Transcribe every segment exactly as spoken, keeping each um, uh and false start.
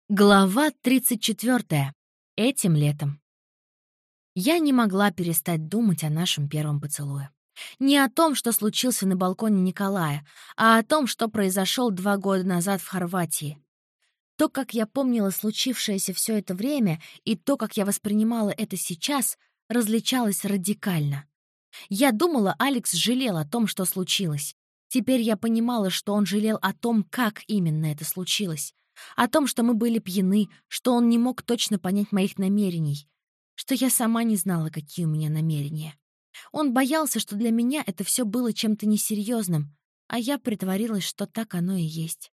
Глава тридцать четвёртая. Этим летом. Я не могла перестать думать о нашем первом поцелуе. Не о том, что случился на балконе Николая, а о том, что произошел два года назад в Хорватии. То, как я помнила случившееся все это время, и то, как я воспринимала это сейчас, различалось радикально. Я думала, Алекс жалел о том, что случилось. Теперь я понимала, что он жалел о том, как именно это случилось. О том, что мы были пьяны, что он не мог точно понять моих намерений, что я сама не знала, какие у меня намерения. Он боялся, что для меня это все было чем-то несерьезным, а я притворилась, что так оно и есть.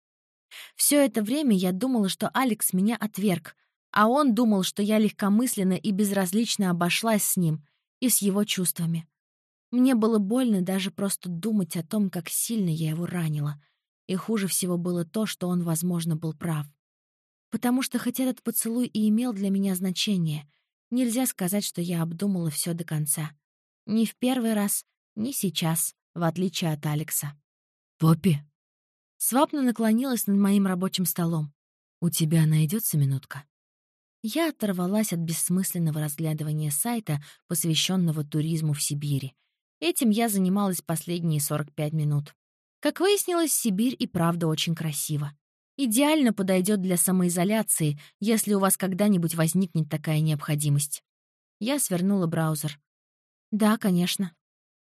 Все это время я думала, что Алекс меня отверг, а он думал, что я легкомысленно и безразлично обошлась с ним и с его чувствами. Мне было больно даже просто думать о том, как сильно я его ранила. И хуже всего было то, что он, возможно, был прав. Потому что хоть этот поцелуй и имел для меня значение, нельзя сказать, что я обдумала все до конца. Ни в первый раз, ни сейчас, в отличие от Алекса. «Поппи, Свапна наклонилась над моим рабочим столом. у тебя найдется минутка?» Я оторвалась от бессмысленного разглядывания сайта, посвященного туризму в Сибири. Этим я занималась последние сорок пять минут. Как выяснилось, Сибирь и правда очень красиво. Идеально подойдет для самоизоляции, если у вас когда-нибудь возникнет такая необходимость. Я свернула браузер. Да, конечно.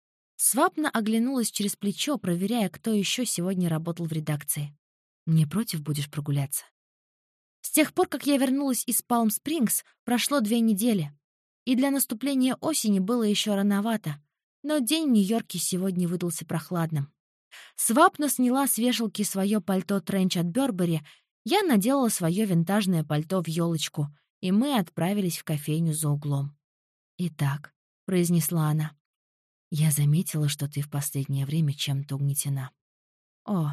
Свапна оглянулась через плечо, проверяя, кто еще сегодня работал в редакции. «Не против будешь прогуляться?» С тех пор, как я вернулась из Палм-Спрингс, прошло две недели. И для наступления осени было еще рановато. Но день в Нью-Йорке сегодня выдался прохладным. Свапна сняла с вешалки свое пальто-тренч от Бёрбери, я наделала свое винтажное пальто в елочку, и мы отправились в кофейню за углом. «Итак», — произнесла она. «я заметила, что ты в последнее время чем-то угнетена». О,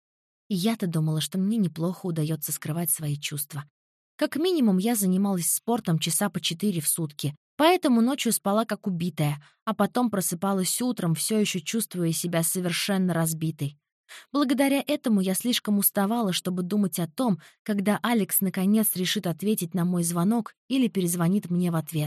и я-то думала, что мне неплохо удается скрывать свои чувства. Как минимум, я занималась спортом часа по четыре в сутки, поэтому ночью спала как убитая, а потом просыпалась утром, все еще чувствуя себя совершенно разбитой. Благодаря этому я слишком уставала, чтобы думать о том, когда Алекс наконец решит ответить на мой звонок или перезвонит мне в ответ.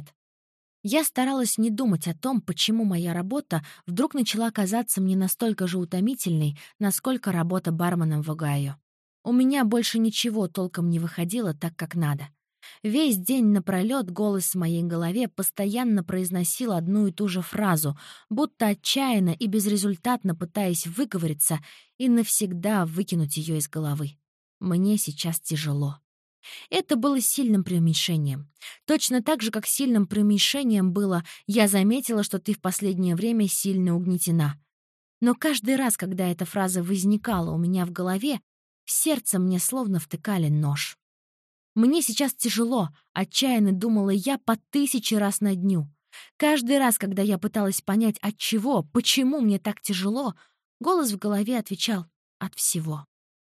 Я старалась не думать о том, почему моя работа вдруг начала казаться мне настолько же утомительной, насколько работа барменом в Огайо. У меня больше ничего толком не выходило так, как надо. Весь день напролёт голос в моей голове постоянно произносил одну и ту же фразу, будто отчаянно и безрезультатно пытаясь выговориться и навсегда выкинуть ее из головы. Мне сейчас тяжело. Это было сильным преуменьшением. Точно так же, как сильным преуменьшением было «я заметила, что ты в последнее время сильно угнетена». Но каждый раз, когда эта фраза возникала у меня в голове, в сердце мне словно втыкали нож. Мне сейчас тяжело, отчаянно думала я по тысяче раз на дню. Каждый раз, когда я пыталась понять, от чего, почему мне так тяжело, голос в голове отвечал «от всего».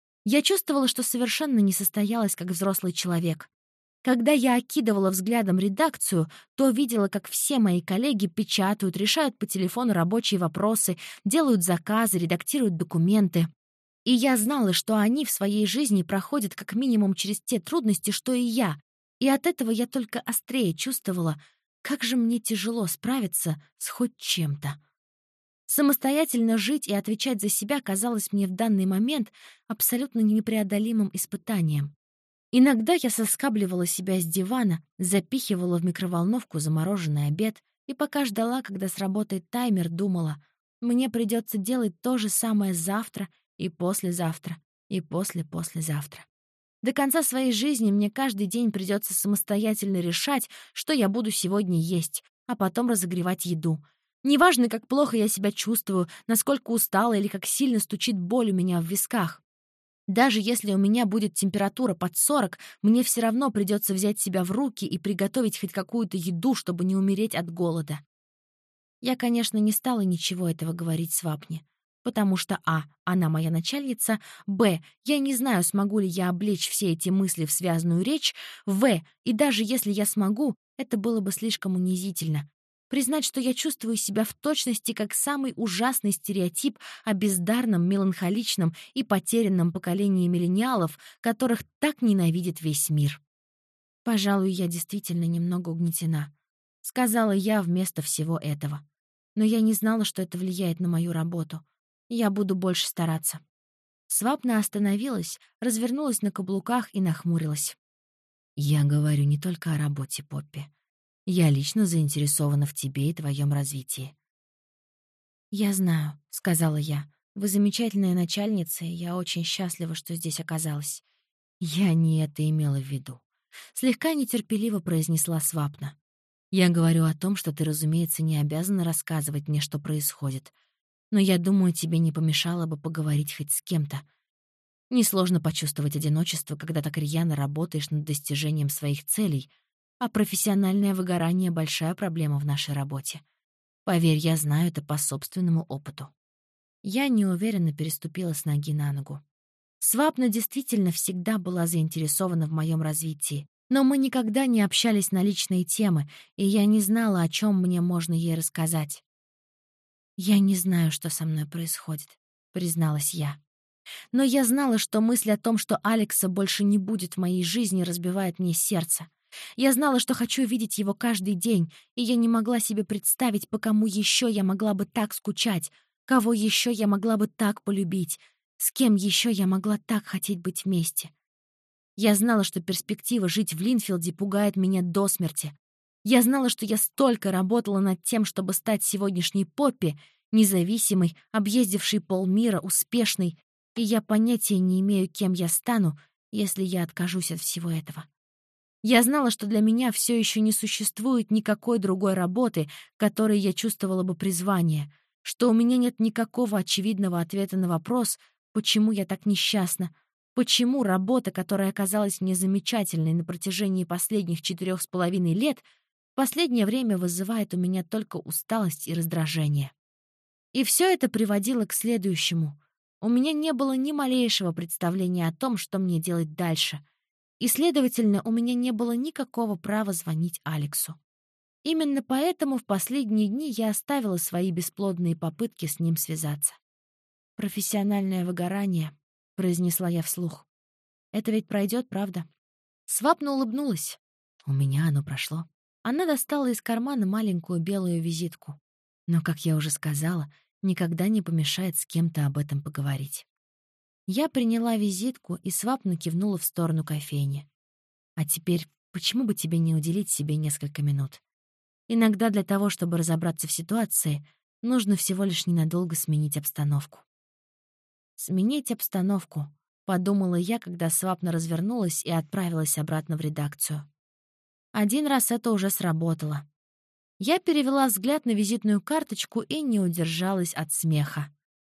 Я чувствовала, что совершенно не состоялась как взрослый человек. Когда я окидывала взглядом редакцию, то видела, как все мои коллеги печатают, решают по телефону рабочие вопросы, делают заказы, редактируют документы. И я знала, что они в своей жизни проходят как минимум через те трудности, что и я. И от этого я только острее чувствовала, как же мне тяжело справиться с хоть чем-то. Самостоятельно жить и отвечать за себя казалось мне в данный момент абсолютно непреодолимым испытанием. Иногда я соскабливала себя с дивана, запихивала в микроволновку замороженный обед и пока ждала, когда сработает таймер, думала, мне придется делать то же самое завтра и послезавтра, и после-послезавтра. До конца своей жизни мне каждый день придется самостоятельно решать, что я буду сегодня есть, а потом разогревать еду. Неважно, как плохо я себя чувствую, насколько устала или как сильно стучит боль у меня в висках. Даже если у меня будет температура под сорок, мне все равно придется взять себя в руки и приготовить хоть какую-то еду, чтобы не умереть от голода. Я, конечно, не стала ничего этого говорить Свапне, потому что а. она моя начальница, б. я не знаю, смогу ли я облечь все эти мысли в связную речь, в. и даже если я смогу, это было бы слишком унизительно. Признать, что я чувствую себя в точности как самый ужасный стереотип о бездарном, меланхоличном и потерянном поколении миллениалов, которых так ненавидит весь мир. «Пожалуй, я действительно немного угнетена», — сказала я вместо всего этого. «Но я не знала, что это влияет на мою работу. Я буду больше стараться». Свапна остановилась, развернулась на каблуках и нахмурилась. «Я говорю не только о работе, Поппи. Я лично заинтересована в тебе и твоем развитии». «Я знаю», — сказала я. «Вы замечательная начальница, и я очень счастлива, что здесь оказалась». «Я не это имела в виду», — слегка нетерпеливо произнесла Свапна. «Я говорю о том, что ты, разумеется, не обязана рассказывать мне, что происходит. Но я думаю, тебе не помешало бы поговорить хоть с кем-то. Несложно почувствовать одиночество, когда так рьяно работаешь над достижением своих целей, а профессиональное выгорание — большая проблема в нашей работе. Поверь, я знаю это по собственному опыту». Я неуверенно переступила с ноги на ногу. Свапна действительно всегда была заинтересована в моем развитии, но мы никогда не общались на личные темы, и я не знала, о чем мне можно ей рассказать. «Я не знаю, что со мной происходит», — призналась я. Но я знала, что мысль о том, что Алекса больше не будет в моей жизни, разбивает мне сердце. Я знала, что хочу видеть его каждый день, и я не могла себе представить, по кому еще я могла бы так скучать, кого еще я могла бы так полюбить, с кем еще я могла так хотеть быть вместе. Я знала, что перспектива жить в Линфилде пугает меня до смерти. Я знала, что я столько работала над тем, чтобы стать сегодняшней Поппи, независимой, объездившей полмира, успешной, и я понятия не имею, кем я стану, если я откажусь от всего этого. Я знала, что для меня все еще не существует никакой другой работы, которой я чувствовала бы призвание, что у меня нет никакого очевидного ответа на вопрос, почему я так несчастна, почему работа, которая оказалась мне замечательной на протяжении последних четырех с половиной лет, в последнее время вызывает у меня только усталость и раздражение. И все это приводило к следующему. У меня не было ни малейшего представления о том, что мне делать дальше. И, следовательно, у меня не было никакого права звонить Алексу. Именно поэтому в последние дни я оставила свои бесплодные попытки с ним связаться. «Профессиональное выгорание», — произнесла я вслух. «Это ведь пройдет, правда?» Свапна улыбнулась. «У меня оно прошло». Она достала из кармана маленькую белую визитку. «Но, как я уже сказала, никогда не помешает с кем-то об этом поговорить». Я приняла визитку и Свапна кивнула в сторону кофейни. «А теперь, почему бы тебе не уделить себе несколько минут? Иногда для того, чтобы разобраться в ситуации, нужно всего лишь ненадолго сменить обстановку». «Сменить обстановку», — подумала я, когда Свапна развернулась и отправилась обратно в редакцию. Один раз это уже сработало. Я перевела взгляд на визитную карточку и не удержалась от смеха.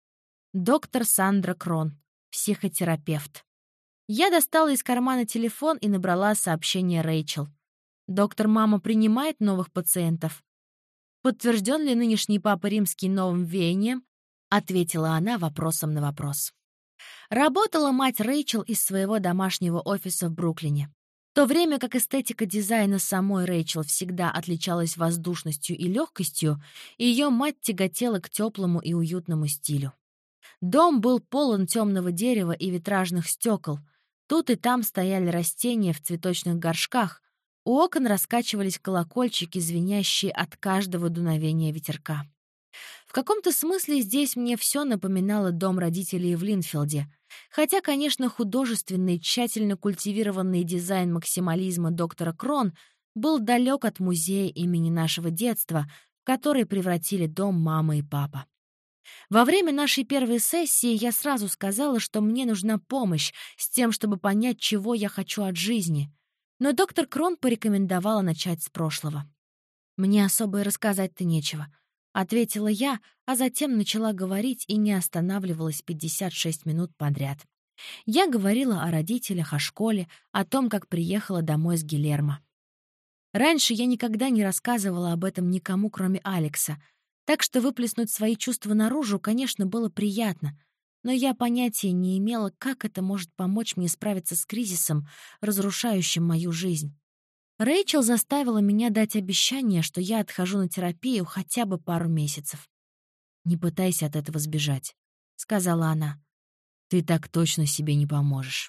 Доктор Сандра Крон, психотерапевт. Я достала из кармана телефон и набрала сообщение Рэйчел. «Доктор, мама принимает новых пациентов?» «Подтвержден ли нынешний Папа Римский новым веянием?» — ответила она вопросом на вопрос. Работала мать Рэйчел из своего домашнего офиса в Бруклине. В то время как эстетика дизайна самой Рэйчел всегда отличалась воздушностью и легкостью, ее мать тяготела к теплому и уютному стилю. Дом был полон темного дерева и витражных стекол. Тут и там стояли растения в цветочных горшках. У окон раскачивались колокольчики, звенящие от каждого дуновения ветерка. В каком-то смысле здесь мне все напоминало дом родителей в Линфилде. Хотя, конечно, художественный, тщательно культивированный дизайн максимализма доктора Крон был далек от музея имени нашего детства, в который превратили дом мама и папа. Во время нашей первой сессии я сразу сказала, что мне нужна помощь с тем, чтобы понять, чего я хочу от жизни. Но доктор Крон порекомендовала начать с прошлого. «Мне особо и рассказать-то нечего», — ответила я, а затем начала говорить и не останавливалась пятьдесят шесть минут подряд. Я говорила о родителях, о школе, о том, как приехала домой с Гильермо. Раньше я никогда не рассказывала об этом никому, кроме Алекса, так что выплеснуть свои чувства наружу, конечно, было приятно, но я понятия не имела, как это может помочь мне справиться с кризисом, разрушающим мою жизнь. Рэйчел заставила меня дать обещание, что я отхожу на терапию хотя бы пару месяцев. «Не пытайся от этого сбежать», — сказала она. «Ты так точно себе не поможешь».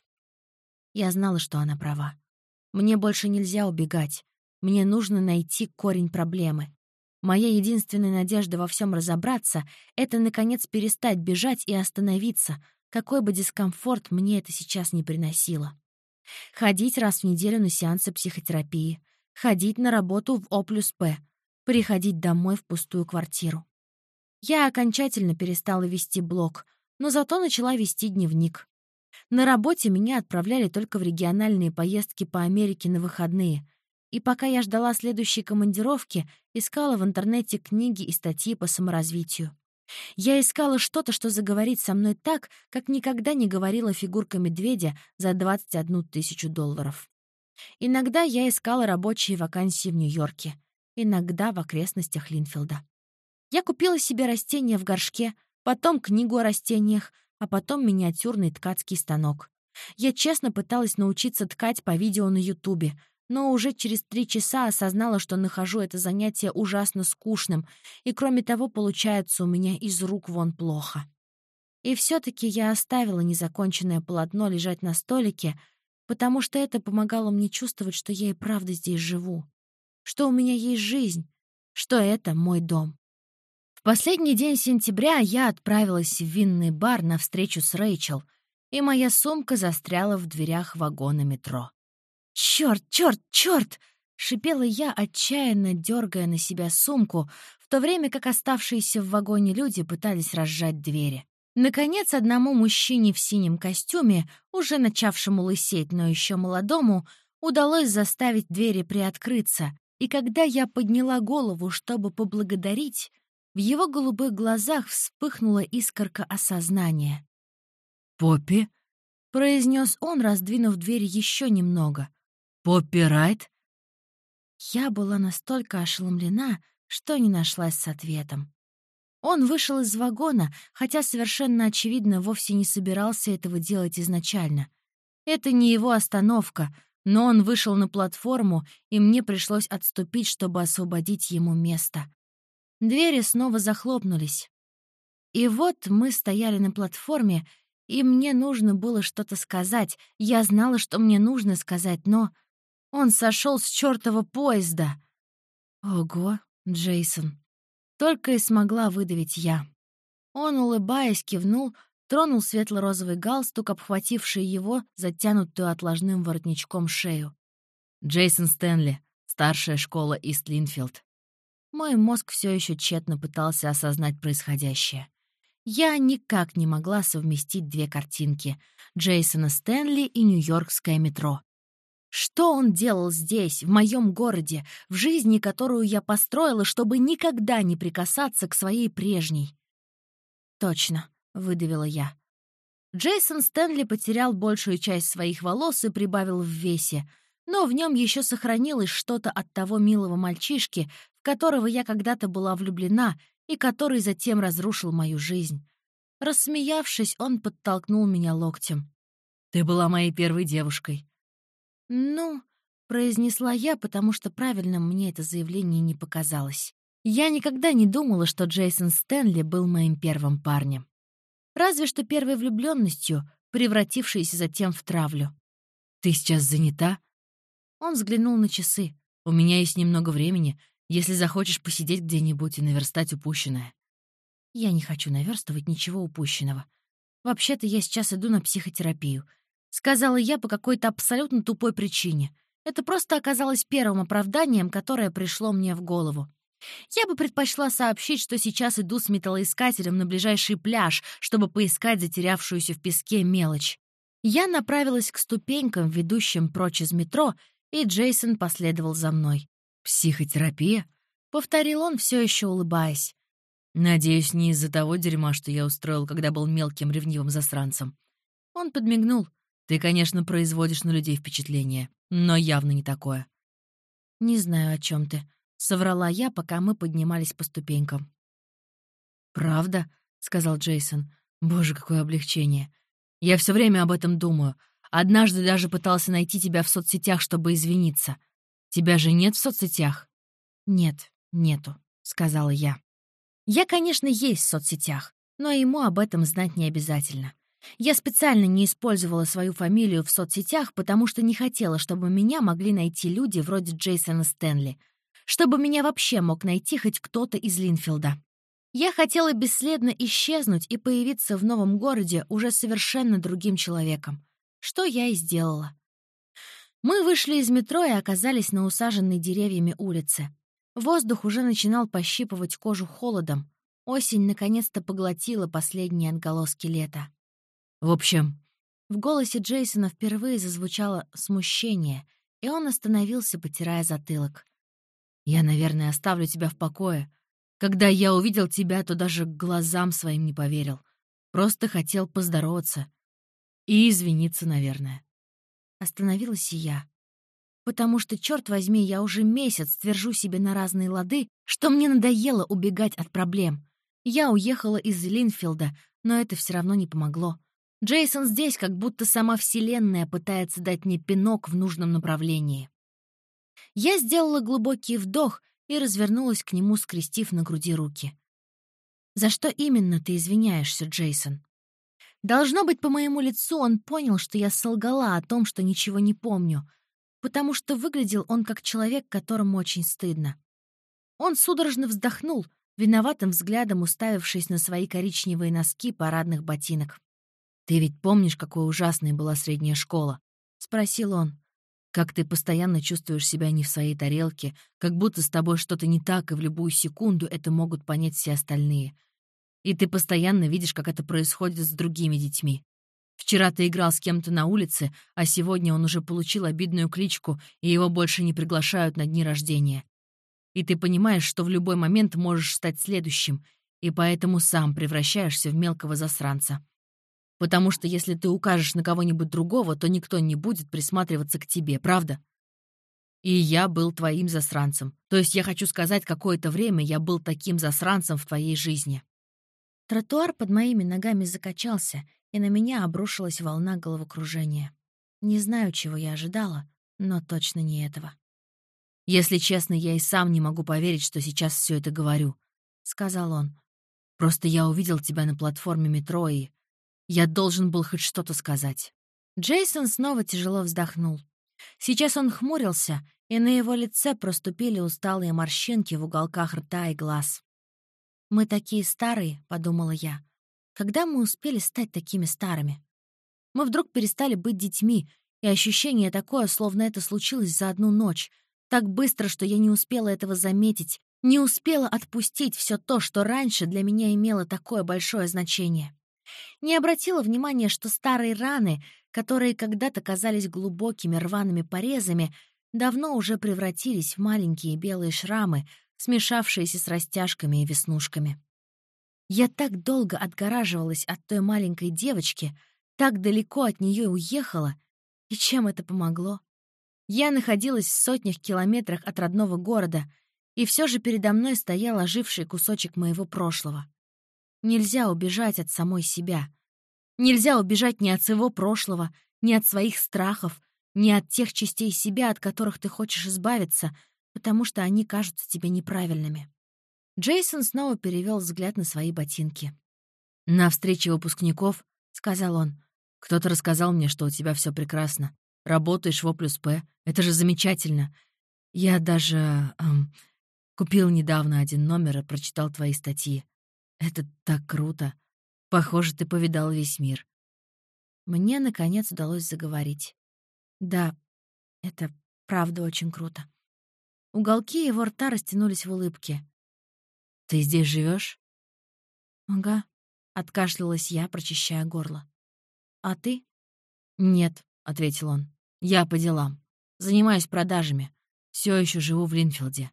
Я знала, что она права. Мне больше нельзя убегать. Мне нужно найти корень проблемы. Моя единственная надежда во всем разобраться — это, наконец, перестать бежать и остановиться, какой бы дискомфорт мне это сейчас не приносило. Ходить раз в неделю на сеансы психотерапии, ходить на работу в О плюс П, приходить домой в пустую квартиру. Я окончательно перестала вести блог, но зато начала вести дневник. На работе меня отправляли только в региональные поездки по Америке на выходные, и пока я ждала следующей командировки, искала в интернете книги и статьи по саморазвитию. Я искала что-то, что заговорит со мной так, как никогда не говорила фигурка медведя за двадцать одну тысячу долларов. Иногда я искала рабочие вакансии в Нью-Йорке, иногда в окрестностях Линфилда. Я купила себе растения в горшке, потом книгу о растениях, а потом миниатюрный ткацкий станок. Я честно пыталась научиться ткать по видео на Ютубе, но уже через три часа осознала, что нахожу это занятие ужасно скучным, и, кроме того, получается у меня из рук вон плохо. И все-таки я оставила незаконченное полотно лежать на столике, потому что это помогало мне чувствовать, что я и правда здесь живу, что у меня есть жизнь, что это мой дом. В последний день сентября я отправилась в винный бар на встречу с Рэйчел, и моя сумка застряла в дверях вагона метро. «Чёрт, чёрт, чёрт!» — шипела я, отчаянно дергая на себя сумку, в то время как оставшиеся в вагоне люди пытались разжать двери. Наконец, одному мужчине в синем костюме, уже начавшему лысеть, но еще молодому, удалось заставить двери приоткрыться, и когда я подняла голову, чтобы поблагодарить, в его голубых глазах вспыхнула искорка осознания. «Поппи?» — произнес он, раздвинув дверь еще немного. «Поппи Райт?» Я была настолько ошеломлена, что не нашлась с ответом. Он вышел из вагона, хотя совершенно очевидно вовсе не собирался этого делать изначально. Это не его остановка, но он вышел на платформу, и мне пришлось отступить, чтобы освободить ему место. Двери снова захлопнулись. И вот мы стояли на платформе, и мне нужно было что-то сказать. Я знала, что мне нужно сказать, но... Он сошел с чёртова поезда. Ого, Джейсон. Только и смогла выдавить я. Он, улыбаясь, кивнул, тронул светло-розовый галстук, обхвативший его, затянутую отложным воротничком шею. «Джейсон Стэнли, старшая школа Ист-Линфилд». Мой мозг все еще тщетно пытался осознать происходящее. Я никак не могла совместить две картинки — Джейсона Стэнли и Нью-Йоркское метро. Что он делал здесь, в моем городе, в жизни, которую я построила, чтобы никогда не прикасаться к своей прежней? «Точно», — выдавила я. Джейсон Стэнли потерял большую часть своих волос и прибавил в весе, но в нем еще сохранилось что-то от того милого мальчишки, в которого я когда-то была влюблена и который затем разрушил мою жизнь. Рассмеявшись, он подтолкнул меня локтем. «Ты была моей первой девушкой». «Ну», — произнесла я, потому что правильным мне это заявление не показалось. Я никогда не думала, что Джейсон Стэнли был моим первым парнем. Разве что первой влюбленностью, превратившейся затем в травлю. «Ты сейчас занята?» Он взглянул на часы. «У меня есть немного времени, если захочешь посидеть где-нибудь и наверстать упущенное». Я не хочу наверстывать ничего упущенного. Вообще-то я сейчас иду на психотерапию. Сказала я по какой-то абсолютно тупой причине. Это просто оказалось первым оправданием, которое пришло мне в голову. Я бы предпочла сообщить, что сейчас иду с металлоискателем на ближайший пляж, чтобы поискать затерявшуюся в песке мелочь. Я направилась к ступенькам, ведущим прочь из метро, и Джейсон последовал за мной. «Психотерапия?» — повторил он, все еще улыбаясь. «Надеюсь, не из-за того дерьма, что я устроил, когда был мелким ревнивым засранцем». Он подмигнул. «Ты, конечно, производишь на людей впечатление, но явно не такое». «Не знаю, о чем ты», — соврала я, пока мы поднимались по ступенькам. «Правда?» — сказал Джейсон. «Боже, какое облегчение. Я все время об этом думаю. Однажды даже пытался найти тебя в соцсетях, чтобы извиниться. Тебя же нет в соцсетях?» «Нет, нету», — сказала я. «Я, конечно, есть в соцсетях, но ему об этом знать не обязательно. Я специально не использовала свою фамилию в соцсетях, потому что не хотела, чтобы меня могли найти люди вроде Джейсона Стэнли, чтобы меня вообще мог найти хоть кто-то из Линфилда. Я хотела бесследно исчезнуть и появиться в новом городе уже совершенно другим человеком, что я и сделала. Мы вышли из метро и оказались на усаженной деревьями улице. Воздух уже начинал пощипывать кожу холодом. Осень наконец-то поглотила последние отголоски лета. «В общем...» В голосе Джейсона впервые зазвучало смущение, и он остановился, потирая затылок. «Я, наверное, оставлю тебя в покое. Когда я увидел тебя, то даже глазам своим не поверил. Просто хотел поздороваться. И извиниться, наверное». Остановилась и я. Потому что, черт возьми, я уже месяц твержу себе на разные лады, что мне надоело убегать от проблем. Я уехала из Линфилда, но это все равно не помогло. Джейсон здесь, как будто сама Вселенная пытается дать мне пинок в нужном направлении. Я сделала глубокий вдох и развернулась к нему, скрестив на груди руки. «За что именно ты извиняешься, Джейсон?» Должно быть, по моему лицу он понял, что я солгала о том, что ничего не помню, потому что выглядел он как человек, которому очень стыдно. Он судорожно вздохнул, виноватым взглядом уставившись на свои коричневые носки парадных ботинок. «Ты ведь помнишь, какой ужасной была средняя школа?» — спросил он. «Как ты постоянно чувствуешь себя не в своей тарелке, как будто с тобой что-то не так, и в любую секунду это могут понять все остальные. И ты постоянно видишь, как это происходит с другими детьми. Вчера ты играл с кем-то на улице, а сегодня он уже получил обидную кличку, и его больше не приглашают на дни рождения. И ты понимаешь, что в любой момент можешь стать следующим, и поэтому сам превращаешься в мелкого засранца. Потому что если ты укажешь на кого-нибудь другого, то никто не будет присматриваться к тебе, правда? И я был твоим засранцем. То есть я хочу сказать, какое-то время я был таким засранцем в твоей жизни». Тротуар под моими ногами закачался, и на меня обрушилась волна головокружения. Не знаю, чего я ожидала, но точно не этого. «Если честно, я и сам не могу поверить, что сейчас все это говорю», — сказал он. «Просто я увидел тебя на платформе метро, и я должен был хоть что-то сказать». Джейсон снова тяжело вздохнул. Сейчас он хмурился, и на его лице проступили усталые морщинки в уголках рта и глаз. «Мы такие старые», — подумала я. «Когда мы успели стать такими старыми?» Мы вдруг перестали быть детьми, и ощущение такое, словно это случилось за одну ночь, так быстро, что я не успела этого заметить, не успела отпустить все то, что раньше для меня имело такое большое значение. Не обратила внимания, что старые раны, которые когда-то казались глубокими рваными порезами, давно уже превратились в маленькие белые шрамы, смешавшиеся с растяжками и веснушками. Я так долго отгораживалась от той маленькой девочки, так далеко от нее уехала, и чем это помогло? Я находилась в сотнях километрах от родного города, и все же передо мной стоял оживший кусочек моего прошлого. Нельзя убежать от самой себя. Нельзя убежать ни от своего прошлого, ни от своих страхов, ни от тех частей себя, от которых ты хочешь избавиться, потому что они кажутся тебе неправильными. Джейсон снова перевел взгляд на свои ботинки. «На встрече выпускников, — сказал он, — кто-то рассказал мне, что у тебя все прекрасно. Работаешь в О плюс П. Это же замечательно. Я даже эм, купил недавно один номер и прочитал твои статьи. Это так круто. Похоже, ты повидал весь мир». Мне, наконец, удалось заговорить. Да, это правда очень круто. Уголки его рта растянулись в улыбке. «Ты здесь живешь? «Ага», — откашлялась я, прочищая горло. «А ты?» «Нет», — ответил он. «Я по делам. Занимаюсь продажами. Все еще живу в Линфилде».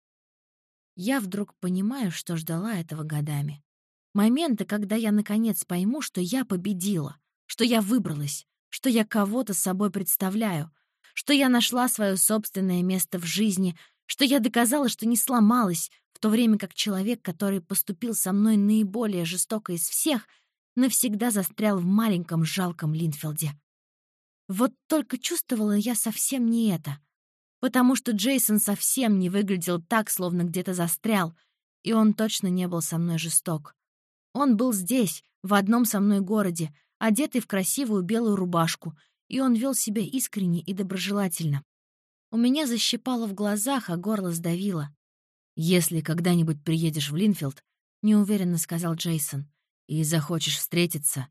Я вдруг понимаю, что ждала этого годами. Моменты, когда я наконец пойму, что я победила, что я выбралась, что я кого-то с собой представляю, что я нашла свое собственное место в жизни, что я доказала, что не сломалась, в то время как человек, который поступил со мной наиболее жестоко из всех, навсегда застрял в маленьком жалком Линфилде. Вот только чувствовала я совсем не это. потому что Джейсон совсем не выглядел так, словно где-то застрял, и он точно не был со мной жесток. Он был здесь, в одном со мной городе, одетый в красивую белую рубашку, и он вел себя искренне и доброжелательно. У меня защипало в глазах, а горло сдавило. «Если когда-нибудь приедешь в Линфилд», — неуверенно сказал Джейсон, «и захочешь встретиться».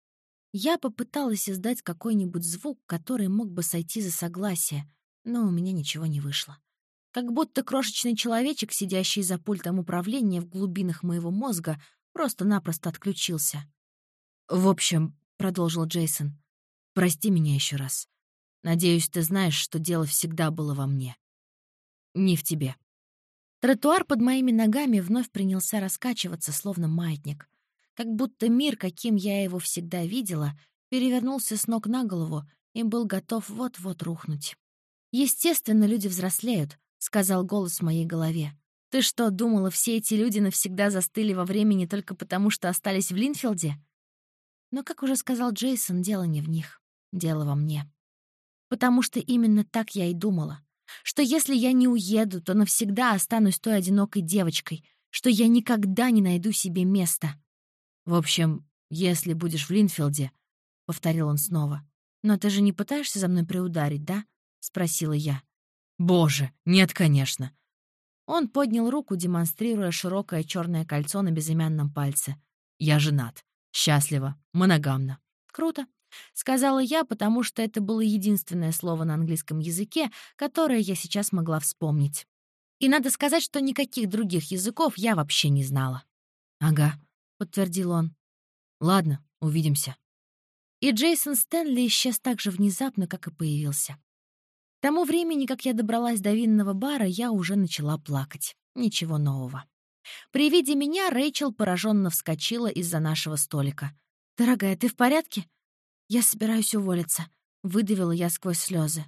Я попыталась издать какой-нибудь звук, который мог бы сойти за согласие, но у меня ничего не вышло. Как будто крошечный человечек, сидящий за пультом управления в глубинах моего мозга, просто-напросто отключился. «В общем», — продолжил Джейсон, — «прости меня еще раз. Надеюсь, ты знаешь, что дело всегда было во мне. Не в тебе». Тротуар под моими ногами вновь принялся раскачиваться, словно маятник. Как будто мир, каким я его всегда видела, перевернулся с ног на голову и был готов вот-вот рухнуть. «Естественно, люди взрослеют», — сказал голос в моей голове. «Ты что, думала, все эти люди навсегда застыли во времени только потому, что остались в Линфилде?» Но, как уже сказал Джейсон, дело не в них, дело во мне. Потому что именно так я и думала. Что если я не уеду, то навсегда останусь той одинокой девочкой, что я никогда не найду себе места. «В общем, если будешь в Линфилде», — повторил он снова. «Но ты же не пытаешься за мной приударить, да?» — спросила я. «Боже, нет, конечно». Он поднял руку, демонстрируя широкое черное кольцо на безымянном пальце. «Я женат. Счастливо. Моногамно». «Круто», — сказала я, потому что это было единственное слово на английском языке, которое я сейчас могла вспомнить. И надо сказать, что никаких других языков я вообще не знала. «Ага», — подтвердил он. «Ладно, увидимся». И Джейсон Стэнли исчез так же внезапно, как и появился. К тому времени, как я добралась до винного бара, я уже начала плакать. Ничего нового. При виде меня Рэйчел пораженно вскочила из-за нашего столика. «Дорогая, ты в порядке?» «Я собираюсь уволиться», — выдавила я сквозь слезы.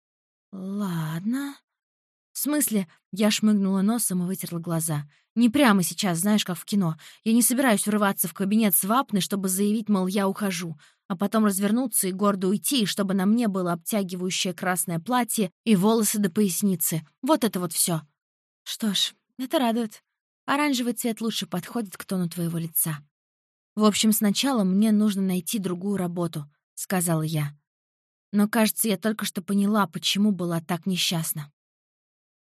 «Ладно». «В смысле?» — я шмыгнула носом и вытерла глаза. «Не прямо сейчас, знаешь, как в кино. Я не собираюсь врываться в кабинет с вапной, чтобы заявить, мол, я ухожу, а потом развернуться и гордо уйти, чтобы на мне было обтягивающее красное платье и волосы до поясницы. Вот это вот все. Что ж, это радует. Оранжевый цвет лучше подходит к тону твоего лица. В общем, сначала мне нужно найти другую работу», — сказала я. Но, кажется, я только что поняла, почему была так несчастна.